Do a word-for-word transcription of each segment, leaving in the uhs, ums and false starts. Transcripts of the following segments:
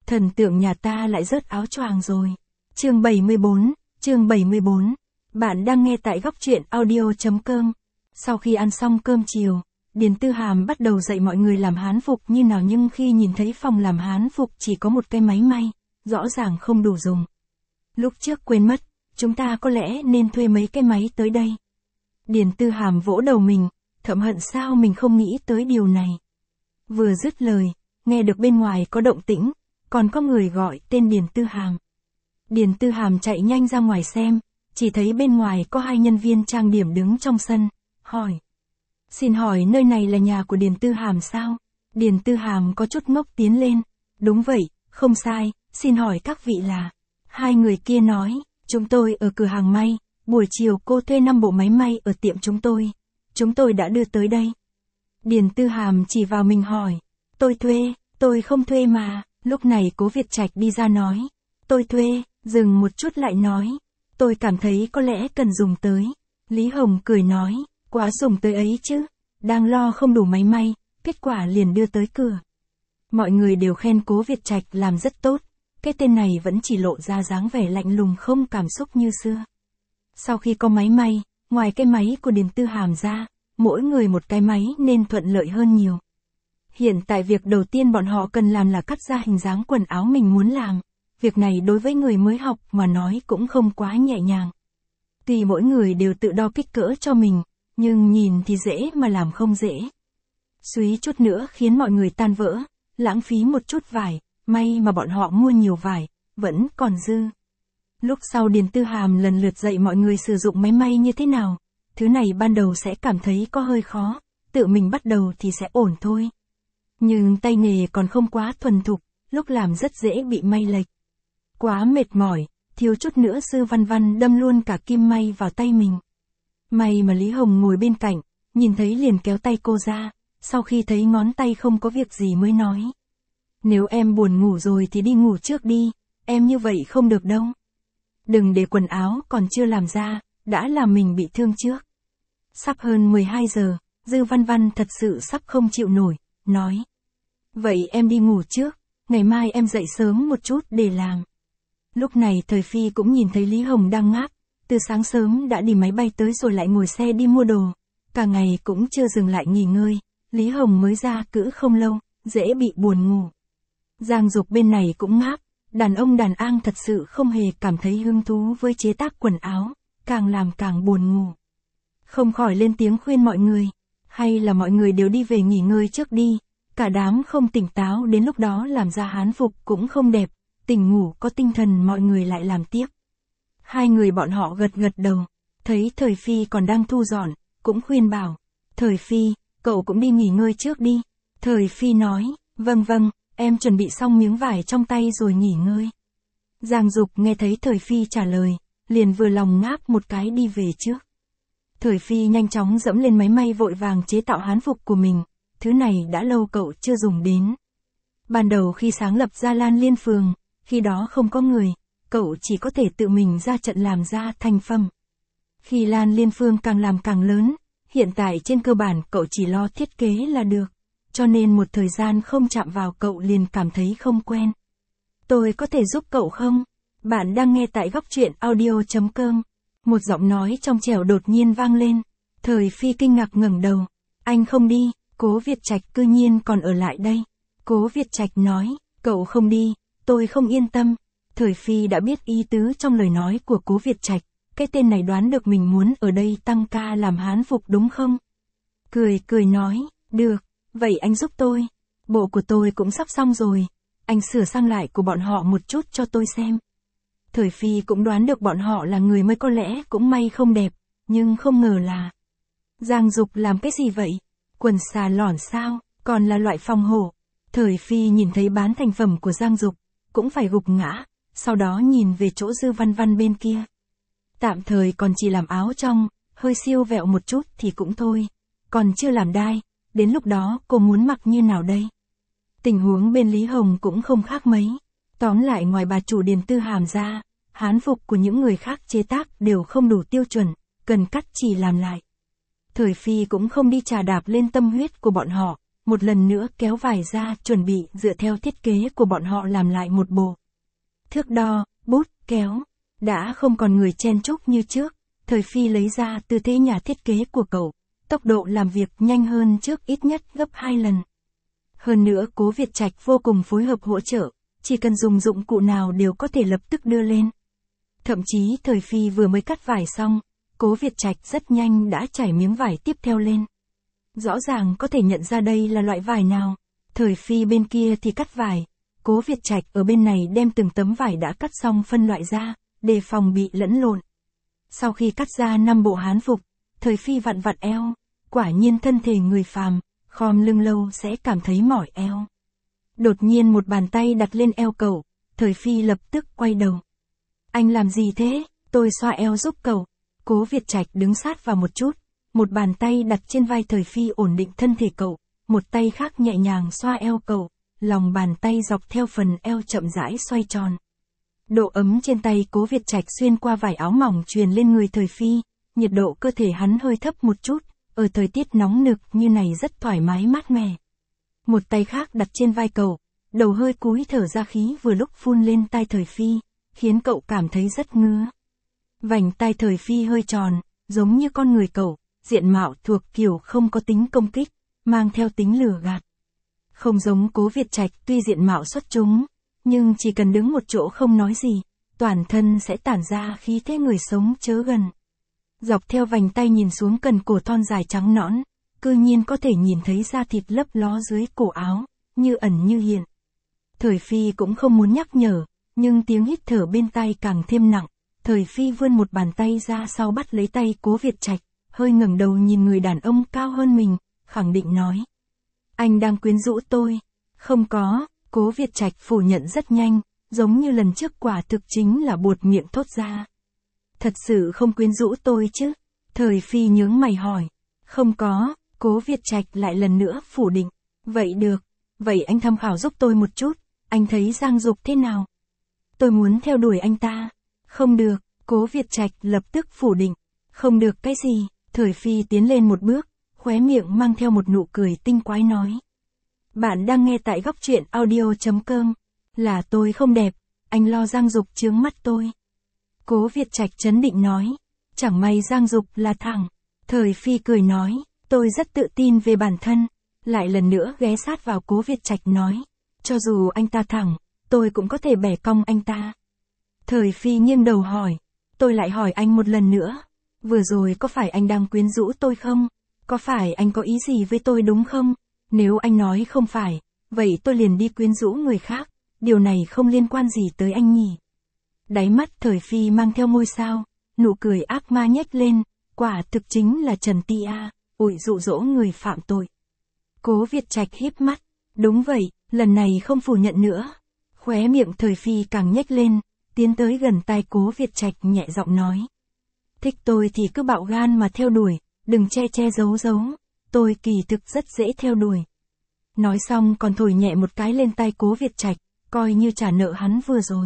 thần tượng nhà ta lại rớt áo choàng rồi. Chương bảy mươi bốn, chương bảy mươi bốn. Bạn đang nghe tại góc truyện audio chấm com. Sau khi ăn xong cơm chiều, Điền Tư Hàm bắt đầu dạy mọi người làm hán phục như nào, nhưng khi nhìn thấy phòng làm hán phục chỉ có một cái máy may, rõ ràng không đủ dùng. Lúc trước quên mất, chúng ta có lẽ nên thuê mấy cái máy tới đây. Điền Tư Hàm vỗ đầu mình, thầm hận sao mình không nghĩ tới điều này. Vừa dứt lời, nghe được bên ngoài có động tĩnh, còn có người gọi tên Điền Tư Hàm. Điền Tư Hàm chạy nhanh ra ngoài xem, chỉ thấy bên ngoài có hai nhân viên trang điểm đứng trong sân, hỏi. Xin hỏi nơi này là nhà của Điền Tư Hàm sao? Điền Tư Hàm có chút ngốc tiến lên. Đúng vậy, không sai, xin hỏi các vị là. Hai người kia nói, chúng tôi ở cửa hàng may, buổi chiều cô thuê năm bộ máy may ở tiệm chúng tôi. Chúng tôi đã đưa tới đây. Điền Tư Hàm chỉ vào mình hỏi, tôi thuê, tôi không thuê mà. Lúc này Cố Việt Trạch đi ra nói, tôi thuê, dừng một chút lại nói, tôi cảm thấy có lẽ cần dùng tới. Lý Hồng cười nói, quá dùng tới ấy chứ, đang lo không đủ máy may, kết quả liền đưa tới cửa. Mọi người đều khen Cố Việt Trạch làm rất tốt, cái tên này vẫn chỉ lộ ra dáng vẻ lạnh lùng không cảm xúc như xưa. Sau khi có máy may, ngoài cái máy của Điền Tư Hàm ra, mỗi người một cái máy nên thuận lợi hơn nhiều. Hiện tại việc đầu tiên bọn họ cần làm là cắt ra hình dáng quần áo mình muốn làm. Việc này đối với người mới học mà nói cũng không quá nhẹ nhàng. Tuy mỗi người đều tự đo kích cỡ cho mình, nhưng nhìn thì dễ mà làm không dễ. Suý chút nữa khiến mọi người tan vỡ, lãng phí một chút vải, may mà bọn họ mua nhiều vải, vẫn còn dư. Lúc sau Điền Tư Hàm lần lượt dạy mọi người sử dụng máy may như thế nào. Thứ này ban đầu sẽ cảm thấy có hơi khó, tự mình bắt đầu thì sẽ ổn thôi. Nhưng tay nghề còn không quá thuần thục, lúc làm rất dễ bị may lệch. Quá mệt mỏi, thiếu chút nữa Sư Văn Văn đâm luôn cả kim may vào tay mình. May mà Lý Hồng ngồi bên cạnh, nhìn thấy liền kéo tay cô ra, sau khi thấy ngón tay không có việc gì mới nói. Nếu em buồn ngủ rồi thì đi ngủ trước đi, em như vậy không được đâu. Đừng để quần áo còn chưa làm ra, đã làm mình bị thương trước. Sắp hơn mười hai giờ, Dư Văn Văn thật sự sắp không chịu nổi, nói. Vậy em đi ngủ trước, ngày mai em dậy sớm một chút để làm. Lúc này Thời Phi cũng nhìn thấy Lý Hồng đang ngáp, từ sáng sớm đã đi máy bay tới rồi lại ngồi xe đi mua đồ. Cả ngày cũng chưa dừng lại nghỉ ngơi, Lý Hồng mới ra cữ không lâu, dễ bị buồn ngủ. Giang Dục bên này cũng ngáp, đàn ông đàn an thật sự không hề cảm thấy hứng thú với chế tác quần áo, càng làm càng buồn ngủ. Không khỏi lên tiếng khuyên mọi người, hay là mọi người đều đi về nghỉ ngơi trước đi, cả đám không tỉnh táo đến lúc đó làm ra hán phục cũng không đẹp, tỉnh ngủ có tinh thần mọi người lại làm tiếp. Hai người bọn họ gật gật đầu, thấy Thời Phi còn đang thu dọn, cũng khuyên bảo, Thời Phi, cậu cũng đi nghỉ ngơi trước đi. Thời Phi nói, vâng vâng, em chuẩn bị xong miếng vải trong tay rồi nghỉ ngơi. Giang Dục nghe thấy Thời Phi trả lời, liền vừa lòng ngáp một cái đi về trước. Thời Phi nhanh chóng dẫm lên máy may vội vàng chế tạo hán phục của mình, thứ này đã lâu cậu chưa dùng đến. Ban đầu khi sáng lập ra Lan Liên Phường, khi đó không có người, cậu chỉ có thể tự mình ra trận làm ra thành phẩm. Khi Lan Liên Phương càng làm càng lớn, hiện tại trên cơ bản cậu chỉ lo thiết kế là được, cho nên một thời gian không chạm vào cậu liền cảm thấy không quen. Tôi có thể giúp cậu không? Bạn đang nghe tại góc truyện audio chấm com. Một giọng nói trong trẻo đột nhiên vang lên. Thời Phi kinh ngạc ngẩng đầu. Anh không đi, Cố Việt Trạch cư nhiên còn ở lại đây. Cố Việt Trạch nói, cậu không đi, tôi không yên tâm. Thời Phi đã biết ý tứ trong lời nói của Cố Việt Trạch, cái tên này đoán được mình muốn ở đây tăng ca làm hán phục đúng không? Cười cười nói, được, vậy anh giúp tôi. Bộ của tôi cũng sắp xong rồi, anh sửa sang lại của bọn họ một chút cho tôi xem. Thời Phi cũng đoán được bọn họ là người mới có lẽ cũng may không đẹp, nhưng không ngờ là Giang Dục làm cái gì vậy? Quần xà lỏn sao, còn là loại phòng hổ. Thời Phi nhìn thấy bán thành phẩm của Giang Dục, cũng phải gục ngã, sau đó nhìn về chỗ Dư Văn Văn bên kia. Tạm thời còn chỉ làm áo trong, hơi siêu vẹo một chút thì cũng thôi, còn chưa làm đai, đến lúc đó cô muốn mặc như nào đây? Tình huống bên Lý Hồng cũng không khác mấy. Tóm lại ngoài bà chủ Điền Tư Hàm ra, hán phục của những người khác chế tác đều không đủ tiêu chuẩn, cần cắt chỉ làm lại. Thời Phi cũng không đi chà đạp lên tâm huyết của bọn họ, một lần nữa kéo vải ra chuẩn bị dựa theo thiết kế của bọn họ làm lại một bộ. Thước đo, bút, kéo, đã không còn người chen chúc như trước, Thời Phi lấy ra tư thế nhà thiết kế của cậu, tốc độ làm việc nhanh hơn trước ít nhất gấp hai lần. Hơn nữa Cố Việt Trạch vô cùng phối hợp hỗ trợ, chỉ cần dùng dụng cụ nào đều có thể lập tức đưa lên. Thậm chí Thời Phi vừa mới cắt vải xong, Cố Việt Trạch rất nhanh đã trải miếng vải tiếp theo lên. Rõ ràng có thể nhận ra đây là loại vải nào. Thời Phi bên kia thì cắt vải, Cố Việt Trạch ở bên này đem từng tấm vải đã cắt xong phân loại ra, đề phòng bị lẫn lộn. Sau khi cắt ra năm bộ hán phục, Thời Phi vặn vặn eo, quả nhiên thân thể người phàm, khom lưng lâu sẽ cảm thấy mỏi eo. Đột nhiên một bàn tay đặt lên eo cậu, Thời Phi lập tức quay đầu. Anh làm gì thế? Tôi xoa eo giúp cậu. Cố Việt Trạch đứng sát vào một chút, một bàn tay đặt trên vai Thời Phi ổn định thân thể cậu, một tay khác nhẹ nhàng xoa eo cậu, lòng bàn tay dọc theo phần eo chậm rãi xoay tròn. Độ ấm trên tay Cố Việt Trạch xuyên qua vải áo mỏng truyền lên người Thời Phi, nhiệt độ cơ thể hắn hơi thấp một chút, ở thời tiết nóng nực như này rất thoải mái mát mẻ. Một tay khác đặt trên vai cậu, đầu hơi cúi thở ra khí vừa lúc phun lên tai Thời Phi, khiến cậu cảm thấy rất ngứa. Vành tai Thời Phi hơi tròn, giống như con người cậu, diện mạo thuộc kiểu không có tính công kích, mang theo tính lừa gạt. Không giống Cố Việt Trạch tuy diện mạo xuất chúng, nhưng chỉ cần đứng một chỗ không nói gì, toàn thân sẽ tản ra khí thế người sống chớ gần. Dọc theo vành tay nhìn xuống cần cổ thon dài trắng nõn, cư nhiên có thể nhìn thấy da thịt lấp ló dưới cổ áo, như ẩn như hiện. Thời Phi cũng không muốn nhắc nhở, nhưng tiếng hít thở bên tai càng thêm nặng. Thời Phi vươn một bàn tay ra sau bắt lấy tay Cố Việt Trạch, hơi ngẩng đầu nhìn người đàn ông cao hơn mình, khẳng định nói. Anh đang quyến rũ tôi. Không có, Cố Việt Trạch phủ nhận rất nhanh, giống như lần trước quả thực chính là buột miệng thốt ra. Thật sự không quyến rũ tôi chứ? Thời Phi nhướng mày hỏi. Không có, Cố Việt Trạch lại lần nữa phủ định. Vậy được, vậy anh tham khảo giúp tôi một chút, anh thấy Giang Dục thế nào? Tôi muốn theo đuổi anh ta. Không được, Cố Việt Trạch lập tức phủ định. Không được cái gì? Thời Phi tiến lên một bước, khóe miệng mang theo một nụ cười tinh quái nói. Bạn đang nghe tại góc truyện audio chấm com. Là tôi không đẹp, anh lo Giang Dục chướng mắt tôi. Cố Việt Trạch trấn định nói. Chẳng may Giang Dục là thẳng. Thời Phi cười nói, tôi rất tự tin về bản thân. Lại lần nữa ghé sát vào Cố Việt Trạch nói. Cho dù anh ta thẳng, tôi cũng có thể bẻ cong anh ta. Thời Phi nghiêng đầu hỏi. Tôi lại hỏi anh một lần nữa. Vừa rồi có phải anh đang quyến rũ tôi không? Có phải anh có ý gì với tôi đúng không? Nếu anh nói không phải, vậy tôi liền đi quyến rũ người khác. Điều này không liên quan gì tới anh nhỉ? Đáy mắt Thời Phi mang theo ngôi sao, nụ cười ác ma nhếch lên, quả thực chính là Trần Tia, ủi dụ dỗ người phạm tội. Cố Việt Trạch híp mắt, đúng vậy, lần này không phủ nhận nữa. Khóe miệng Thời Phi càng nhếch lên, tiến tới gần tai Cố Việt Trạch nhẹ giọng nói. Thích tôi thì cứ bạo gan mà theo đuổi, đừng che che giấu giấu, tôi kỳ thực rất dễ theo đuổi. Nói xong còn thổi nhẹ một cái lên tai Cố Việt Trạch, coi như trả nợ hắn vừa rồi.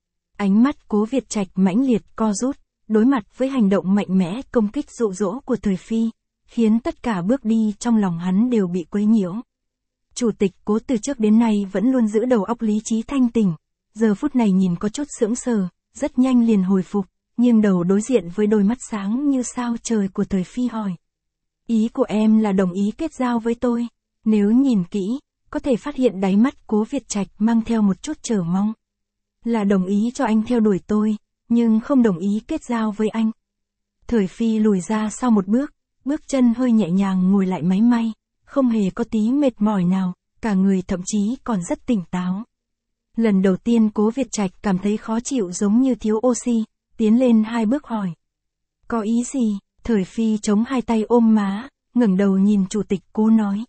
Ánh mắt Cố Việt Trạch mãnh liệt co rút, đối mặt với hành động mạnh mẽ công kích dụ dỗ của Thời Phi, khiến tất cả bước đi trong lòng hắn đều bị quấy nhiễu. Chủ tịch Cố từ trước đến nay vẫn luôn giữ đầu óc lý trí thanh tỉnh, giờ phút này nhìn có chút sững sờ, rất nhanh liền hồi phục, nghiêng đầu đối diện với đôi mắt sáng như sao trời của Thời Phi hỏi. Ý của em là đồng ý kết giao với tôi. Nếu nhìn kỹ, có thể phát hiện đáy mắt Cố Việt Trạch mang theo một chút chờ mong. Là đồng ý cho anh theo đuổi tôi, nhưng không đồng ý kết giao với anh. Thời Phi lùi ra sau một bước, bước chân hơi nhẹ nhàng ngồi lại máy may, không hề có tí mệt mỏi nào, cả người thậm chí còn rất tỉnh táo. Lần đầu tiên Cố Việt Trạch cảm thấy khó chịu giống như thiếu oxy, tiến lên hai bước hỏi. Có ý gì? Thời Phi chống hai tay ôm má, ngẩng đầu nhìn chủ tịch Cố nói.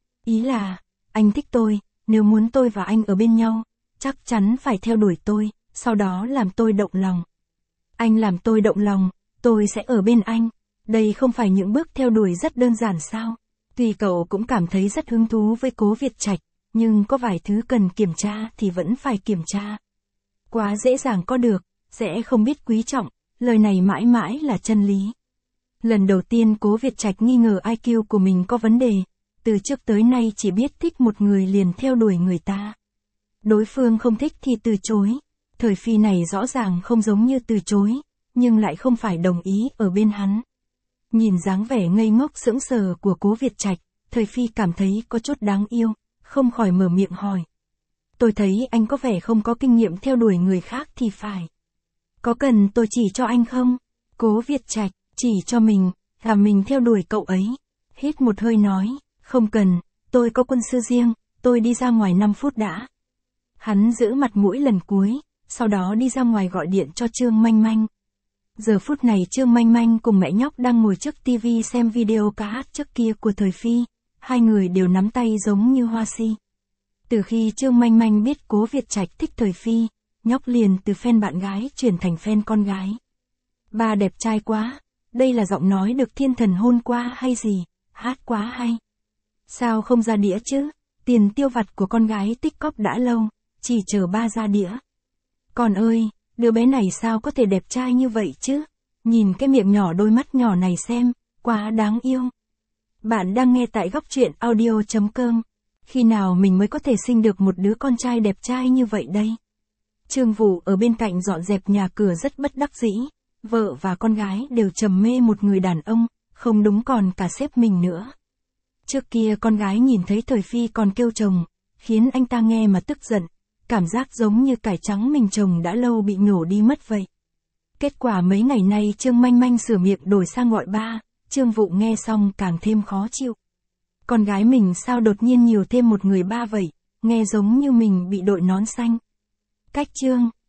Ý là, anh thích tôi, nếu muốn tôi và anh ở bên nhau, chắc chắn phải theo đuổi tôi, sau đó làm tôi động lòng. Anh làm tôi động lòng, tôi sẽ ở bên anh. Đây không phải những bước theo đuổi rất đơn giản sao? Tuy cậu cũng cảm thấy rất hứng thú với Cố Việt Trạch, nhưng có vài thứ cần kiểm tra thì vẫn phải kiểm tra. Quá dễ dàng có được, sẽ không biết quý trọng, lời này mãi mãi là chân lý. Lần đầu tiên Cố Việt Trạch nghi ngờ i kiu của mình có vấn đề, từ trước tới nay chỉ biết thích một người liền theo đuổi người ta. Đối phương không thích thì từ chối. Thời Phi này rõ ràng không giống như từ chối, nhưng lại không phải đồng ý ở bên hắn. Nhìn dáng vẻ ngây ngốc sững sờ của Cố Việt Trạch, Thời Phi cảm thấy có chút đáng yêu, không khỏi mở miệng hỏi. Tôi thấy anh có vẻ không có kinh nghiệm theo đuổi người khác thì phải. Có cần tôi chỉ cho anh không? Cố Việt Trạch, chỉ cho mình, là mình theo đuổi cậu ấy. Hít một hơi nói, không cần, tôi có quân sư riêng, tôi đi ra ngoài năm phút đã. Hắn giữ mặt mũi lần cuối, sau đó đi ra ngoài gọi điện cho Trương Manh Manh. Giờ phút này Trương Manh Manh cùng mẹ nhóc đang ngồi trước tivi xem video ca hát trước kia của Thời Phi, hai người đều nắm tay giống như hoa si. Từ khi Trương Manh Manh biết Cố Việt Trạch thích Thời Phi, nhóc liền từ fan bạn gái chuyển thành fan con gái. Ba đẹp trai quá, đây là giọng nói được thiên thần hôn qua hay gì, hát quá hay. Sao không ra đĩa chứ, tiền tiêu vặt của con gái tích cóp đã lâu, chỉ chờ ba ra đĩa. Con ơi, đứa bé này sao có thể đẹp trai như vậy chứ, nhìn cái miệng nhỏ đôi mắt nhỏ này xem, quá đáng yêu. Bạn đang nghe tại góc truyện audio chấm com. Khi nào mình mới có thể sinh được một đứa con trai đẹp trai như vậy đây? Trương Vũ ở bên cạnh dọn dẹp nhà cửa rất bất đắc dĩ. Vợ và con gái đều trầm mê một người đàn ông, không đúng còn cả sếp mình nữa. Trước kia con gái nhìn thấy Thời Phi còn kêu chồng, khiến anh ta nghe mà tức giận, cảm giác giống như cải trắng mình chồng đã lâu bị nhổ đi mất vậy. Kết quả mấy ngày nay Trương Manh Manh sửa miệng đổi sang gọi ba, Trương Vũ nghe xong càng thêm khó chịu. Con gái mình sao đột nhiên nhiều thêm một người ba vậy, nghe giống như mình bị đội nón xanh. Cách Trương